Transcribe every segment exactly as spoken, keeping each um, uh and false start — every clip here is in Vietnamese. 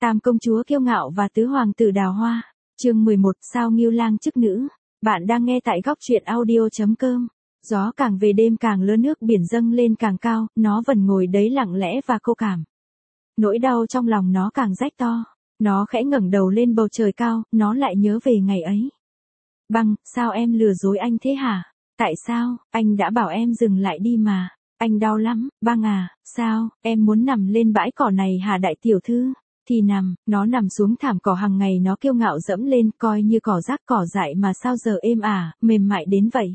Tam công chúa kiêu ngạo và tứ hoàng tử đào hoa. Chương mười một, sao Ngưu Lang chức nữ. Bạn đang nghe tại góc truyện audio chấm com. Gió càng về đêm càng lớn, nước biển dâng lên càng cao, nó vẫn ngồi đấy lặng lẽ và cô cảm. Nỗi đau trong lòng nó càng rách to. Nó khẽ ngẩng đầu lên bầu trời cao, nó lại nhớ về ngày ấy. Băng, sao em lừa dối anh thế hả? Tại sao, anh đã bảo em dừng lại đi mà. Anh đau lắm, Băng à, sao, em muốn nằm lên bãi cỏ này hả đại tiểu thư? Thì nằm, nó nằm xuống thảm cỏ hàng ngày, nó kiêu ngạo dẫm lên, coi như cỏ rác cỏ dại mà sao giờ êm ả, mềm mại đến vậy.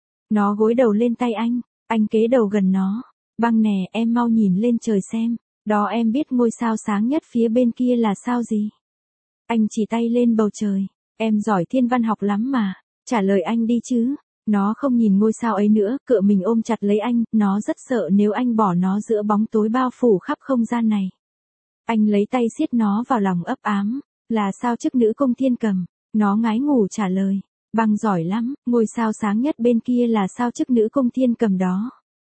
Nó gối đầu lên tay anh, anh kế đầu gần nó. Băng nè, em mau nhìn lên trời xem, đó em biết ngôi sao sáng nhất phía bên kia là sao gì? Anh chỉ tay lên bầu trời, em giỏi thiên văn học lắm mà, trả lời anh đi chứ. Nó không nhìn ngôi sao ấy nữa, cựa mình ôm chặt lấy anh, nó rất sợ nếu anh bỏ nó giữa bóng tối bao phủ khắp không gian này. Anh lấy tay siết nó vào lòng ấp ám, là sao chức nữ cung thiên cầm. Nó ngái ngủ trả lời, Băng giỏi lắm, ngôi sao sáng nhất bên kia là sao chức nữ cung thiên cầm đó.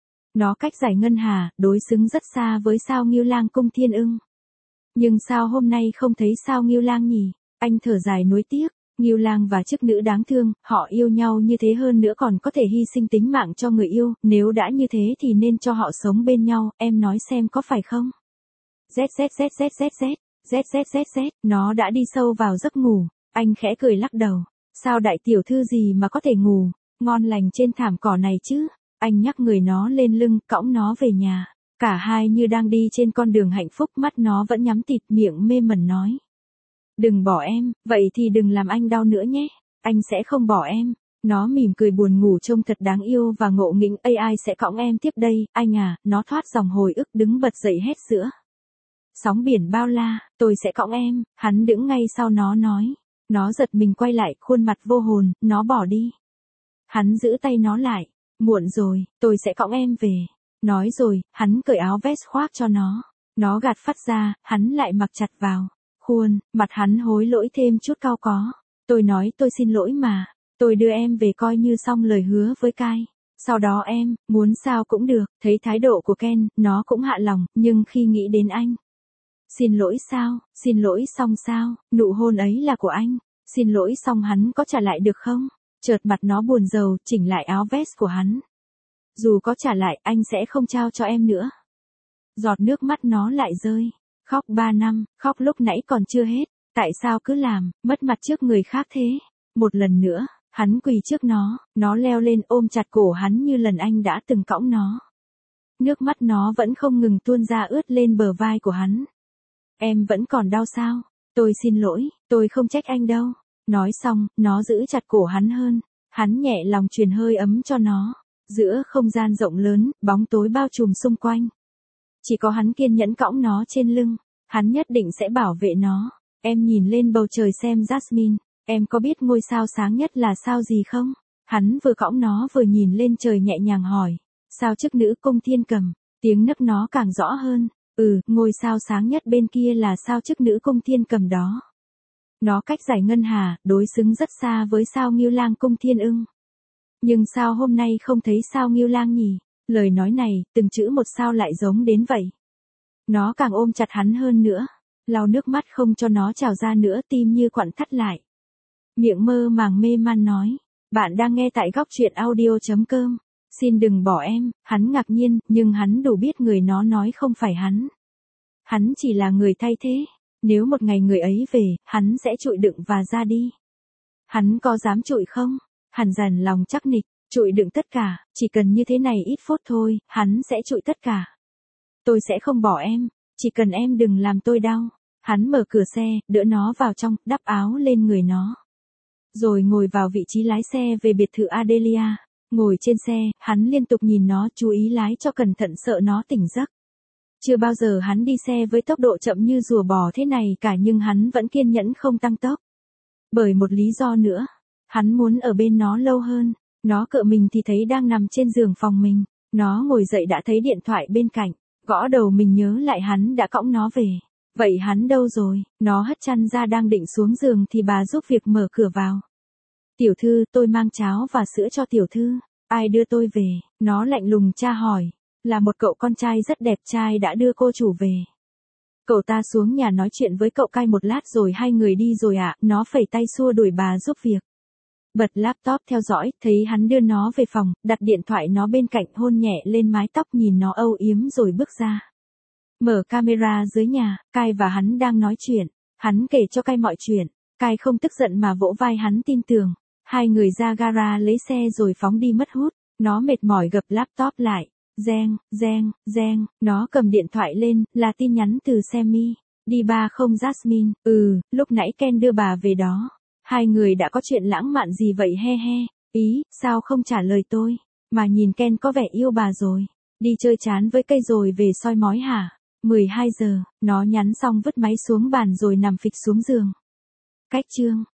Nó cách giải ngân hà, đối xứng rất xa với sao Ngưu Lang cung thiên ưng. Nhưng sao hôm nay không thấy sao Ngưu Lang nhỉ? Anh thở dài nuối tiếc. Ngưu Lang và chức nữ đáng thương, họ yêu nhau như thế, hơn nữa còn có thể hy sinh tính mạng cho người yêu, nếu đã như thế thì nên cho họ sống bên nhau, em nói xem có phải không? Z z z z z z, z z z z, nó đã đi sâu vào giấc ngủ, anh khẽ cười lắc đầu, sao đại tiểu thư gì mà có thể ngủ, ngon lành trên thảm cỏ này chứ? Anh nhắc người nó lên lưng, cõng nó về nhà, cả hai như đang đi trên con đường hạnh phúc, mắt nó vẫn nhắm tịt, miệng mê mẩn nói. Đừng bỏ em, vậy thì đừng làm anh đau nữa nhé, anh sẽ không bỏ em. Nó mỉm cười buồn ngủ trông thật đáng yêu và ngộ nghĩnh, ây ai sẽ cõng em tiếp đây, anh à, nó thoát dòng hồi ức đứng bật dậy hét sữa. Sóng biển bao la, tôi sẽ cõng em, hắn đứng ngay sau nó nói. Nó giật mình quay lại, khuôn mặt vô hồn, nó bỏ đi. Hắn giữ tay nó lại, muộn rồi, tôi sẽ cõng em về. Nói rồi, hắn cởi áo vest khoác cho nó. Nó gạt phát ra, hắn lại mặc chặt vào. Khuôn, mặt hắn hối lỗi thêm chút cau có. Tôi nói tôi xin lỗi mà, tôi đưa em về coi như xong lời hứa với Kai. Sau đó em, muốn sao cũng được, thấy thái độ của Ken, nó cũng hạ lòng, nhưng khi nghĩ đến anh. Xin lỗi sao, xin lỗi xong sao, nụ hôn ấy là của anh, xin lỗi xong hắn có trả lại được không? Chợt mặt nó buồn rầu, chỉnh lại áo vest của hắn. Dù có trả lại, anh sẽ không trao cho em nữa. Giọt nước mắt nó lại rơi. Khóc ba năm, khóc lúc nãy còn chưa hết, tại sao cứ làm, mất mặt trước người khác thế? Một lần nữa, hắn quỳ trước nó, nó leo lên ôm chặt cổ hắn như lần anh đã từng cõng nó. Nước mắt nó vẫn không ngừng tuôn ra ướt lên bờ vai của hắn. Em vẫn còn đau sao? Tôi xin lỗi, tôi không trách anh đâu. Nói xong, nó giữ chặt cổ hắn hơn, hắn nhẹ lòng truyền hơi ấm cho nó. Giữa không gian rộng lớn, bóng tối bao trùm xung quanh. Chỉ có hắn kiên nhẫn cõng nó trên lưng, hắn nhất định sẽ bảo vệ nó. Em nhìn lên bầu trời xem Jasmine, em có biết ngôi sao sáng nhất là sao gì không? Hắn vừa cõng nó vừa nhìn lên trời nhẹ nhàng hỏi, sao chức nữ cung thiên cầm, tiếng nấc nó càng rõ hơn, ừ, ngôi sao sáng nhất bên kia là sao chức nữ cung thiên cầm đó. Nó cách giải ngân hà, đối xứng rất xa với sao Ngưu Lang cung thiên ưng. Nhưng sao hôm nay không thấy sao Ngưu Lang nhỉ? Lời nói này, từng chữ một sao lại giống đến vậy. Nó càng ôm chặt hắn hơn nữa, lau nước mắt không cho nó trào ra nữa, tim như quặn thắt lại. Miệng mơ màng mê man nói, bạn đang nghe tại góc truyện audio chấm com. Xin đừng bỏ em, hắn ngạc nhiên, nhưng hắn đủ biết người nó nói không phải hắn. Hắn chỉ là người thay thế, nếu một ngày người ấy về, hắn sẽ chịu đựng và ra đi. Hắn có dám chịu không? Hắn dằn lòng chắc nịch. Chịu đựng tất cả, chỉ cần như thế này ít phút thôi, hắn sẽ chịu tất cả. Tôi sẽ không bỏ em, chỉ cần em đừng làm tôi đau. Hắn mở cửa xe, đỡ nó vào trong, đắp áo lên người nó. Rồi ngồi vào vị trí lái xe về biệt thự Adelia. Ngồi trên xe, hắn liên tục nhìn nó, chú ý lái cho cẩn thận sợ nó tỉnh giấc. Chưa bao giờ hắn đi xe với tốc độ chậm như rùa bò thế này cả, nhưng hắn vẫn kiên nhẫn không tăng tốc. Bởi một lý do nữa, hắn muốn ở bên nó lâu hơn. Nó cựa mình thì thấy đang nằm trên giường phòng mình. Nó ngồi dậy đã thấy điện thoại bên cạnh. Gõ đầu mình nhớ lại hắn đã cõng nó về. Vậy hắn đâu rồi? Nó hất chăn ra đang định xuống giường thì bà giúp việc mở cửa vào. Tiểu thư, tôi mang cháo và sữa cho tiểu thư. Ai đưa tôi về? Nó lạnh lùng tra hỏi. Là một cậu con trai rất đẹp trai đã đưa cô chủ về. Cậu ta xuống nhà nói chuyện với cậu cai một lát rồi hai người đi rồi ạ, nó phẩy tay xua đuổi bà giúp việc. Bật laptop theo dõi, thấy hắn đưa nó về phòng, đặt điện thoại nó bên cạnh hôn nhẹ lên mái tóc nhìn nó âu yếm rồi bước ra. Mở camera dưới nhà, Cai và hắn đang nói chuyện. Hắn kể cho Cai mọi chuyện. Cai không tức giận mà vỗ vai hắn tin tưởng. Hai người ra gara lấy xe rồi phóng đi mất hút. Nó mệt mỏi gập laptop lại. Reng, reng, reng, nó cầm điện thoại lên, là tin nhắn từ Sammy. Đi ba không Jasmine, ừ, lúc nãy Ken đưa bà về đó. Hai người đã có chuyện lãng mạn gì vậy he he. Ý, sao không trả lời tôi, mà nhìn Ken có vẻ yêu bà rồi. Đi chơi chán với cây rồi về soi mói hả? mười hai giờ, nó nhắn xong vứt máy xuống bàn rồi nằm phịch xuống giường. Cách chương